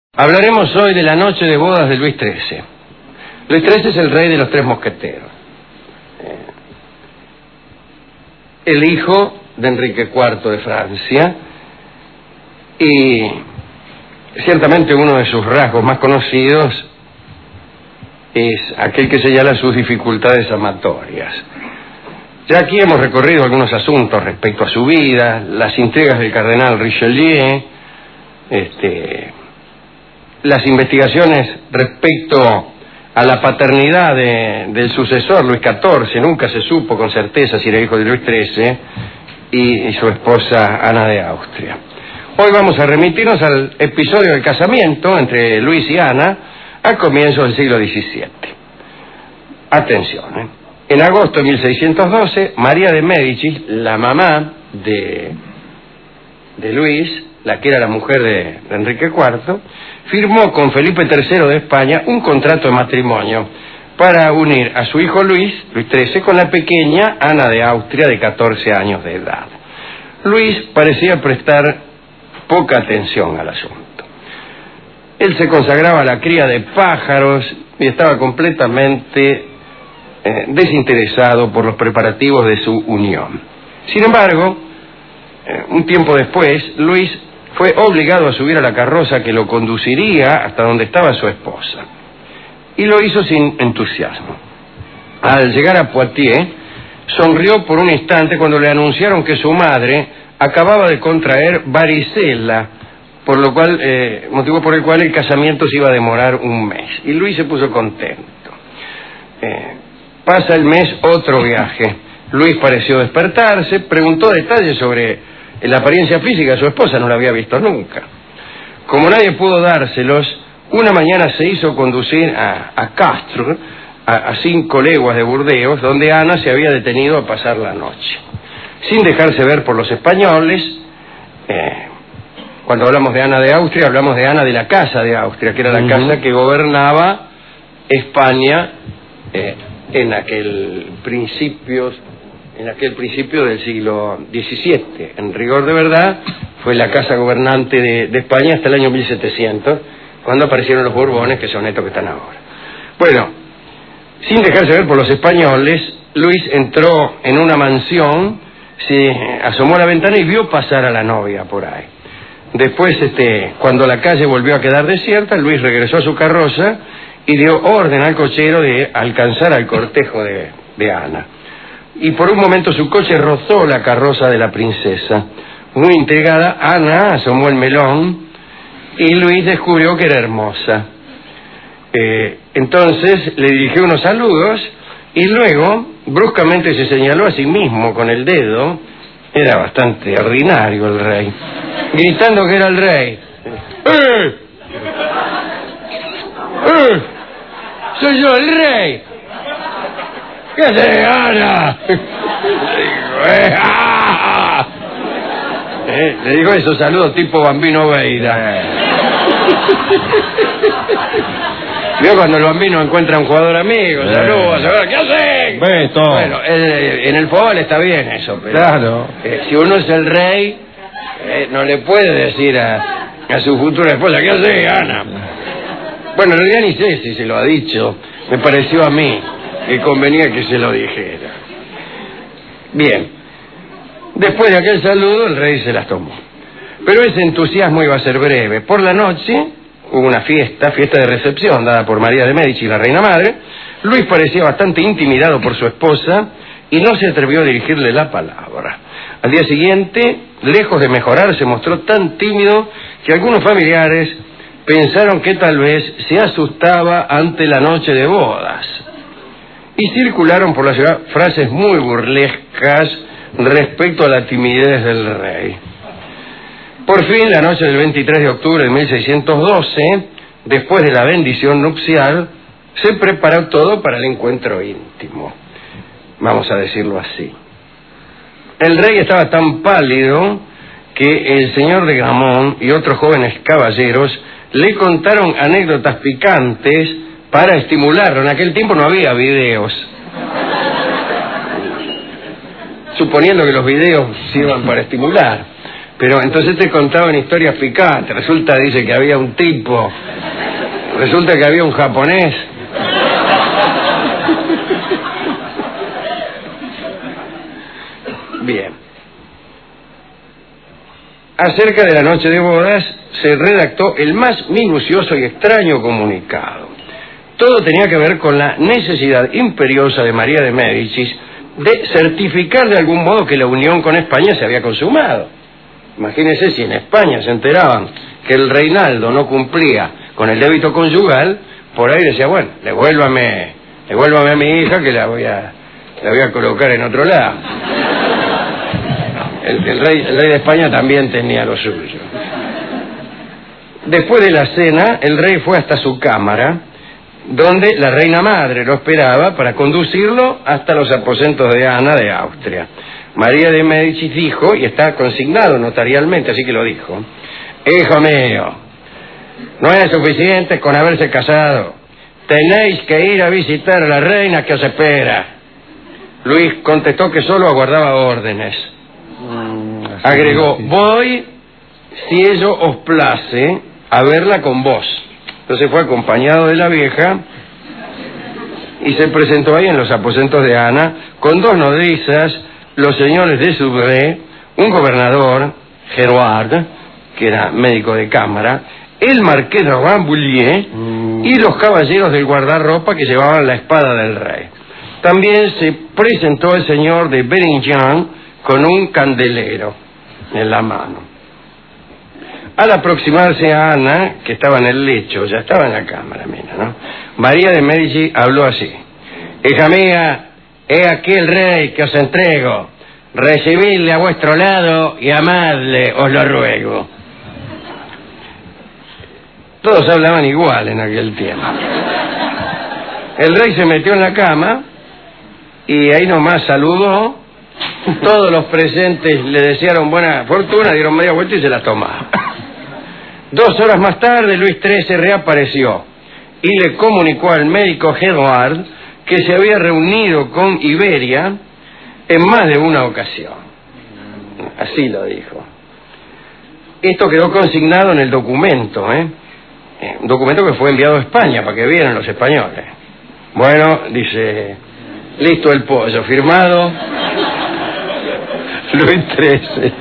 Hablaremos hoy de la noche de bodas de Luis XIII. Luis XIII es el rey de los tres mosqueteros. El hijo de Enrique IV de Francia, y ciertamente uno de sus rasgos más conocidos es aquel que señala sus dificultades amatorias. Ya aquí hemos recorrido algunos asuntos respecto a su vida, las intrigas del cardenal Richelieu, las investigaciones respecto a la paternidad del sucesor, Luis XIV. Nunca se supo con certeza si era hijo de Luis XIII y su esposa Ana de Austria. Hoy vamos a remitirnos al episodio del casamiento entre Luis y Ana a comienzos del siglo XVII. Atención, En agosto de 1612, María de Médicis, la mamá de Luis, la que era la mujer de Enrique IV, firmó con Felipe III de España un contrato de matrimonio para unir a su hijo Luis XIII, con la pequeña Ana de Austria, de 14 años de edad. Luis parecía prestar poca atención al asunto. Él se consagraba a la cría de pájaros y estaba completamente desinteresado por los preparativos de su unión. Sin embargo, un tiempo después, Luis fue obligado a subir a la carroza que lo conduciría hasta donde estaba su esposa, y lo hizo sin entusiasmo. Al llegar a Poitiers, sonrió por un instante cuando le anunciaron que su madre acababa de contraer varicela, motivo por el cual el casamiento se iba a demorar un mes, y Luis se puso contento. Pasa el mes, otro viaje. Luis pareció despertarse, preguntó detalles sobre la apariencia física de su esposa, no la había visto nunca. Como nadie pudo dárselos, una mañana se hizo conducir a Castres, a 5 leguas de Burdeos, donde Ana se había detenido a pasar la noche. Sin dejarse ver por los españoles, cuando hablamos de Ana de Austria, hablamos de Ana de la Casa de Austria, que era la casa que gobernaba España en aquel principio del siglo XVII. En rigor de verdad, fue la casa gobernante de España hasta el año 1700, cuando aparecieron los Borbones, que son estos que están ahora. Bueno, sin dejarse ver por los españoles, Luis entró en una mansión, se asomó a la ventana y vio pasar a la novia por ahí. Después, cuando la calle volvió a quedar desierta, Luis regresó a su carroza y dio orden al cochero de alcanzar al cortejo de Ana. Y por un momento su coche rozó la carroza de la princesa. Muy intrigada, Ana asomó el melón y Luis descubrió que era hermosa. Entonces le dirigió unos saludos y luego bruscamente se señaló a sí mismo con el dedo. Era bastante ordinario el rey, gritando que era el rey. ¡Soy yo el rey! ¿Qué haces, Ana? Le dijo esos saludos tipo Bambino Veira. Vio cuando el Bambino encuentra a un jugador amigo, saludos, ¿qué hacen? Beto. Bueno, en el fútbol está bien eso, pero claro. Si uno es el rey, no le puede decir a su futura esposa, ¿qué haces, Ana? Bueno, en realidad ni sé si se lo ha dicho, me pareció a mí que convenía que se lo dijera. Bien, después de aquel saludo el rey se las tomó, pero ese entusiasmo iba a ser breve. Por la noche hubo una fiesta de recepción dada por María de Médicis, la reina madre. Luis parecía bastante intimidado por su esposa y no se atrevió a dirigirle la palabra. Al día siguiente, lejos de mejorar, se mostró tan tímido que algunos familiares pensaron que tal vez se asustaba ante la noche de bodas, y circularon por la ciudad frases muy burlescas respecto a la timidez del rey. Por fin, la noche del 23 de octubre de 1612, después de la bendición nupcial, se preparó todo para el encuentro íntimo, vamos a decirlo así. El rey estaba tan pálido que el señor de Gramont y otros jóvenes caballeros le contaron anécdotas picantes para estimularlo. En aquel tiempo no había videos. Suponiendo que los videos sirvan para estimular. Pero entonces te contaban historias picantes. Resulta, dice, que había un tipo. Resulta que había un japonés. Bien. Acerca de la noche de bodas se redactó el más minucioso y extraño comunicado. Todo tenía que ver con la necesidad imperiosa de María de Médicis de certificar de algún modo que la unión con España se había consumado. Imagínense si en España se enteraban que el Reinaldo no cumplía con el débito conyugal, por ahí decía, bueno, devuélvame a mi hija que la voy a colocar en otro lado. El rey de España también tenía lo suyo. Después de la cena, el rey fue hasta su cámara, donde la reina madre lo esperaba para conducirlo hasta los aposentos de Ana de Austria. María de Médicis dijo, y está consignado notarialmente, así que lo dijo: hijo mío, no es suficiente con haberse casado, tenéis que ir a visitar a la reina que os espera. Luis contestó que solo aguardaba órdenes. Agregó: voy, si ello os place, a verla con vos. Entonces fue acompañado de la vieja y se presentó ahí en los aposentos de Ana con dos nodrizas, los señores de Subré, un gobernador, Gerard, que era médico de cámara, el marqués de Rambouillet y los caballeros del guardarropa que llevaban la espada del rey. También se presentó el señor de Beringian con un candelero en la mano. Al aproximarse a Ana, que estaba en el lecho, ya estaba en la cámara, mira, ¿no? María de Médicis habló así: hija mía, he aquí el rey que os entrego, recibidle a vuestro lado y amadle, os lo ruego. Todos hablaban igual en aquel tiempo. El rey se metió en la cama y ahí nomás saludó. Todos los presentes le desearon buena fortuna, dieron media vuelta y se la tomaron. 2 horas más tarde, Luis XIII reapareció y le comunicó al médico Gerard que se había reunido con Iberia en más de una ocasión. Así lo dijo. Esto quedó consignado en el documento, un documento que fue enviado a España para que vieran los españoles. Bueno, dice, listo el pollo, firmado Luis XIII.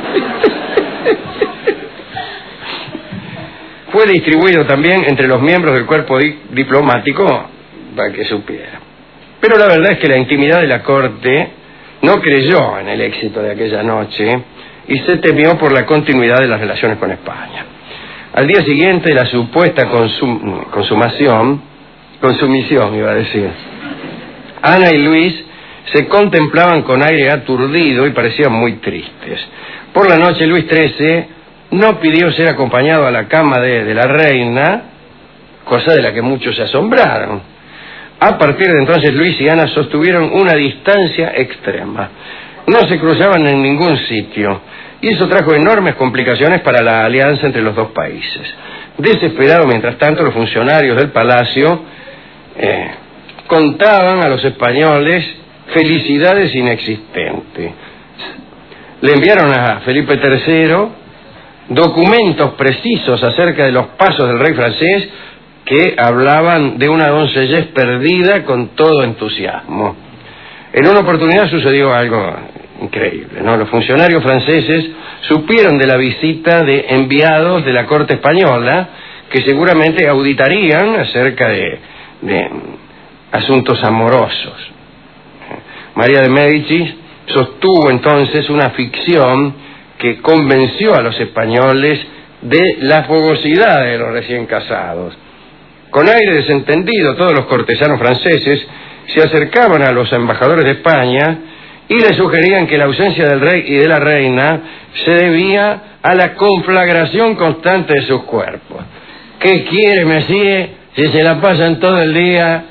Fue distribuido también entre los miembros del cuerpo diplomático para que supiera. Pero la verdad es que la intimidad de la corte no creyó en el éxito de aquella noche y se temió por la continuidad de las relaciones con España. Al día siguiente de la supuesta consumición, iba a decir, Ana y Luis se contemplaban con aire aturdido y parecían muy tristes. Por la noche Luis XIII no pidió ser acompañado a la cama de la reina, cosa de la que muchos se asombraron. A partir de entonces Luis y Ana sostuvieron una distancia extrema. No se cruzaban en ningún sitio y eso trajo enormes complicaciones para la alianza entre los dos países. Desesperados, mientras tanto, los funcionarios del palacio contaban a los españoles felicidades inexistentes. Le enviaron a Felipe III documentos precisos acerca de los pasos del rey francés que hablaban de una doncellez perdida con todo entusiasmo. En una oportunidad sucedió algo increíble, ¿no? Los funcionarios franceses supieron de la visita de enviados de la corte española que seguramente auditarían acerca de asuntos amorosos. María de Médicis sostuvo entonces una ficción que convenció a los españoles de la fogosidad de los recién casados. Con aire desentendido, todos los cortesanos franceses se acercaban a los embajadores de España y les sugerían que la ausencia del rey y de la reina se debía a la conflagración constante de sus cuerpos. ¿Qué quiere, Messier, si se la pasan todo el día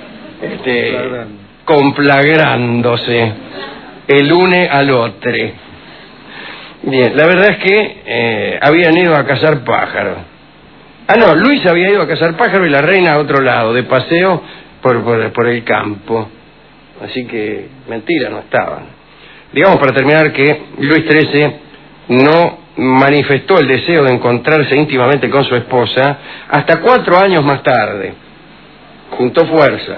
conflagrándose el une al otro? Bien, la verdad es que habían ido a cazar pájaros. No, Luis había ido a cazar pájaros y la reina a otro lado, de paseo por el campo. Así que, mentira, no estaban. Digamos, para terminar, que Luis XIII no manifestó el deseo de encontrarse íntimamente con su esposa hasta 4 años más tarde. Juntó fuerzas.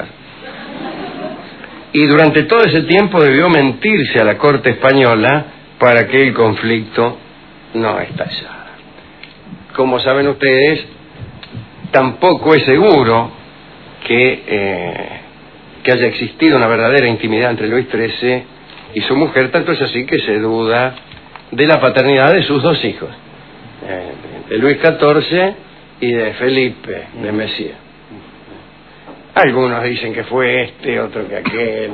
Y durante todo ese tiempo debió mentirse a la corte española para que el conflicto no estallara. Como saben ustedes, tampoco es seguro que haya existido una verdadera intimidad entre Luis XIII y su mujer, tanto es así que se duda de la paternidad de sus 2 hijos, de Luis XIV y de Felipe de Messier. Algunos dicen que fue este, otro que aquel.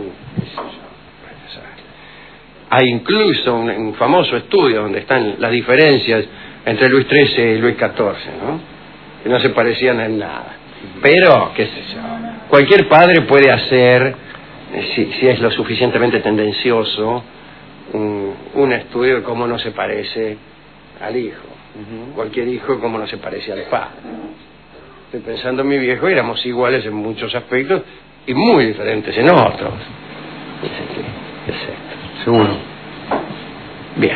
Hay incluso un famoso estudio donde están las diferencias entre Luis XIII y Luis XIV, ¿no? Que no se parecían en nada. Pero, qué sé yo, cualquier padre puede hacer, si es lo suficientemente tendencioso, un estudio de cómo no se parece al hijo. Cualquier hijo cómo no se parece al padre. Estoy pensando en mi viejo, éramos iguales en muchos aspectos y muy diferentes en otros. Seguro. Bien.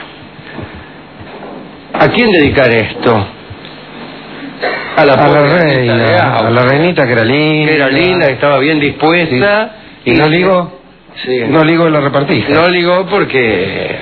¿A quién dedicar esto? A la reina, a la reinita que era linda. Que era linda, que estaba bien dispuesta. Sí. ¿Y no ligó? Sí. No ligó la repartija. No ligó porque...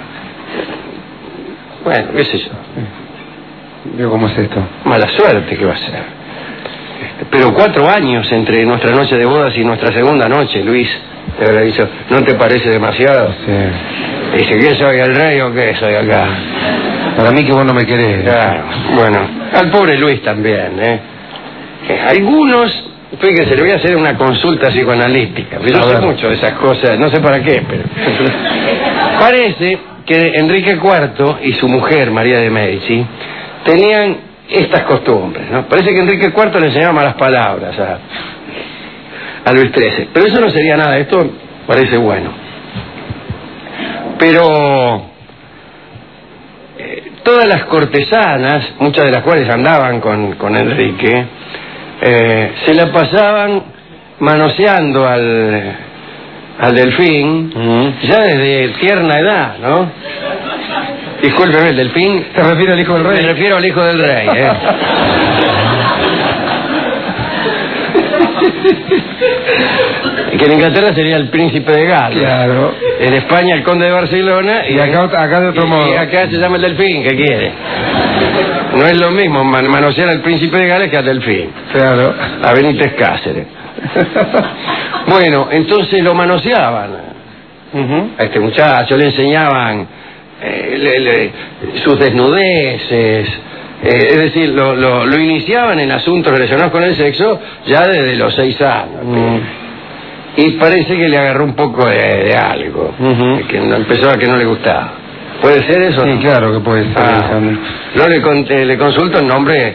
Bueno, qué sé yo. Digo, ¿cómo es esto? Mala suerte que va a ser. Pero 4 años entre nuestra noche de bodas y nuestra segunda noche, Luis, te habrá dicho, ¿no te parece demasiado? Sí. Dice, ¿qué soy, el rey o qué soy acá? Para mí que vos no me querés. Claro, bueno, al pobre Luis también, algunos, fíjese, le voy a hacer una consulta psicoanalítica, yo no sé mucho de esas cosas, no sé para qué, pero... Parece que Enrique IV y su mujer, María de Medici, tenían estas costumbres, ¿no? Parece que Enrique IV le enseñaba malas palabras a Luis XIII, pero eso no sería nada, esto parece bueno. Pero todas las cortesanas, muchas de las cuales andaban con Enrique, se la pasaban manoseando al delfín, ya desde tierna edad, ¿no? Discúlpeme, el delfín... ¿Se refiere al hijo del rey? Me refiero al hijo del rey, Que en Inglaterra sería el príncipe de Gales. Claro. En España el conde de Barcelona. Y acá de otro modo. Y acá se llama el delfín, ¿qué quiere? No es lo mismo manosear al príncipe de Gales que al delfín. Claro. A Benítez Cáceres. Bueno, entonces lo manoseaban. A este muchacho le enseñaban sus desnudeces. Es decir, lo iniciaban en asuntos relacionados con el sexo ya desde los 6 años. Y parece que le agarró un poco de algo, que empezó a que no le gustaba. ¿Puede ser eso? Sí, claro que puede ser. No le consulto el nombre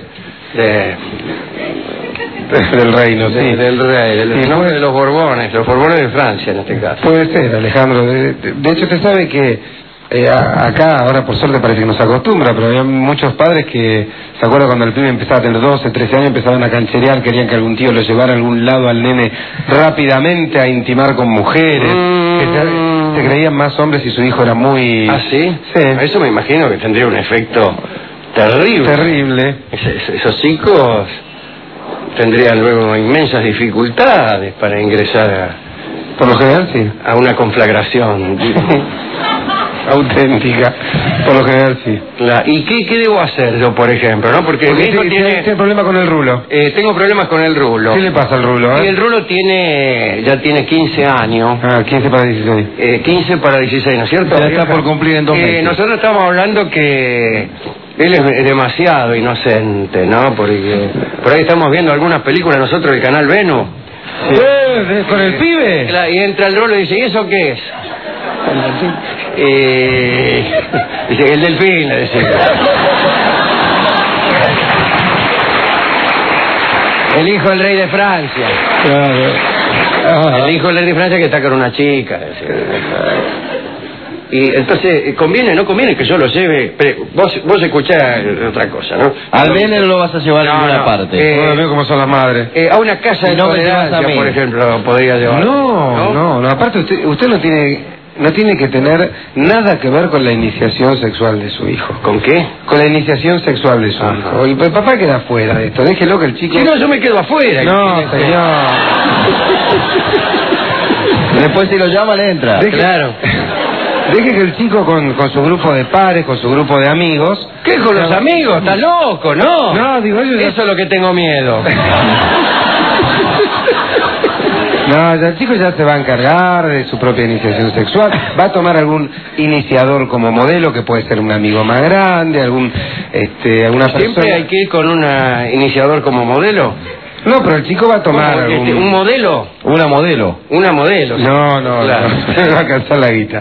del reino, sí. Del rey, el nombre de los Borbones de Francia en este caso. Puede ser, Alejandro. De hecho, usted sabe que acá, ahora por suerte parece que no se acostumbra, pero había muchos padres que, ¿se acuerdan cuando el pibe empezaba a tener 12, 13 años, empezaban a cancherear, querían que algún tío lo llevara a algún lado al nene rápidamente a intimar con mujeres? Que se creían más hombres y su hijo era muy... ¿Ah, sí? Sí. Eso me imagino que tendría un efecto terrible. Terrible. Esos chicos tendrían luego inmensas dificultades para ingresar Por lo general, sí. a una conflagración auténtica. Por lo general, sí. ¿Y qué debo hacer yo, por ejemplo? ¿No? Porque mi hijo tiene problema con el rulo. Tengo problemas con el rulo. ¿Qué le pasa al rulo? Y el rulo ya tiene 15 años. 15 para 16. 15 para 16, ¿no es cierto? Ya está por cumplir en 2 meses. Nosotros estamos hablando que él es demasiado inocente, ¿no? Porque por ahí estamos viendo algunas películas nosotros del canal Venus. Sí. ¿Con el pibe? Y entra el rulo y dice, ¿y eso qué es? Dice, el delfín, le decía. El hijo del rey de Francia. Claro. El hijo del rey de Francia que está con una chica. Y entonces, ¿no conviene que yo lo lleve? Pero vos escuchás otra cosa, ¿no? Al nene no lo vas a llevar a ninguna parte. Veo cómo son las madres. A una casa de tolerancia, por ejemplo, podría llevar. No. Aparte usted no tiene no tiene que tener nada que ver con la iniciación sexual de su hijo. ¿Con qué? Con la iniciación sexual de su hijo. El papá queda fuera de esto, déjelo que el chico... Si no, yo me quedo afuera. No, señor. Después si lo llaman, entra. Claro. Deje que el chico con su grupo de pares, con su grupo de amigos... ¿Qué con los amigos? ¿Estás loco? No. No, digo yo... Eso es lo que tengo miedo. No, ya el chico ya se va a encargar de su propia iniciación sexual. Va a tomar algún iniciador como modelo, que puede ser un amigo más grande, alguna persona... ¿Siempre hay que ir con un iniciador como modelo? No, pero el chico va a tomar algún... ¿Un modelo? Una modelo. Una modelo. No, Claro. no va a alcanzar la guita.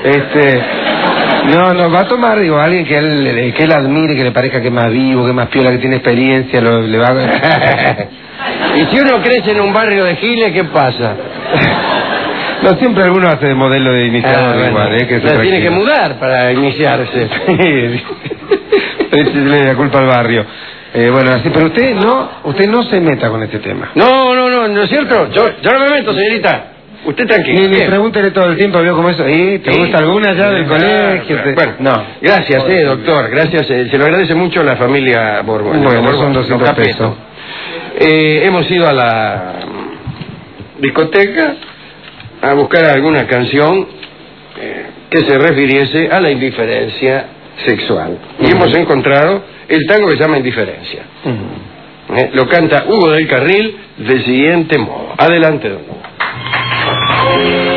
No, va a tomar, digo, alguien que él admire, que le parezca que es más vivo, que es más piola, que tiene experiencia, le va a... Y si uno crece en un barrio de Giles, ¿qué pasa? No, siempre alguno hace de modelo de iniciador igual, que se tiene que mudar para iniciarse. Le da culpa al barrio. Bueno, así, pero usted no se meta con este tema. No es cierto. Yo no me meto, señorita. Usted tranquilo. Ni pregúntele todo el tiempo, vio cómo eso. ¿Te gusta alguna ya del colegio? Bueno, no. Gracias, doctor. Gracias. Se lo agradece mucho a la familia Borbón. Bueno, son 200 pesos. Hemos ido a la discoteca a buscar alguna canción que se refiriese a la indiferencia sexual. Y hemos encontrado el tango que se llama Indiferencia. Lo canta Hugo del Carril del siguiente modo. Adelante, don Hugo.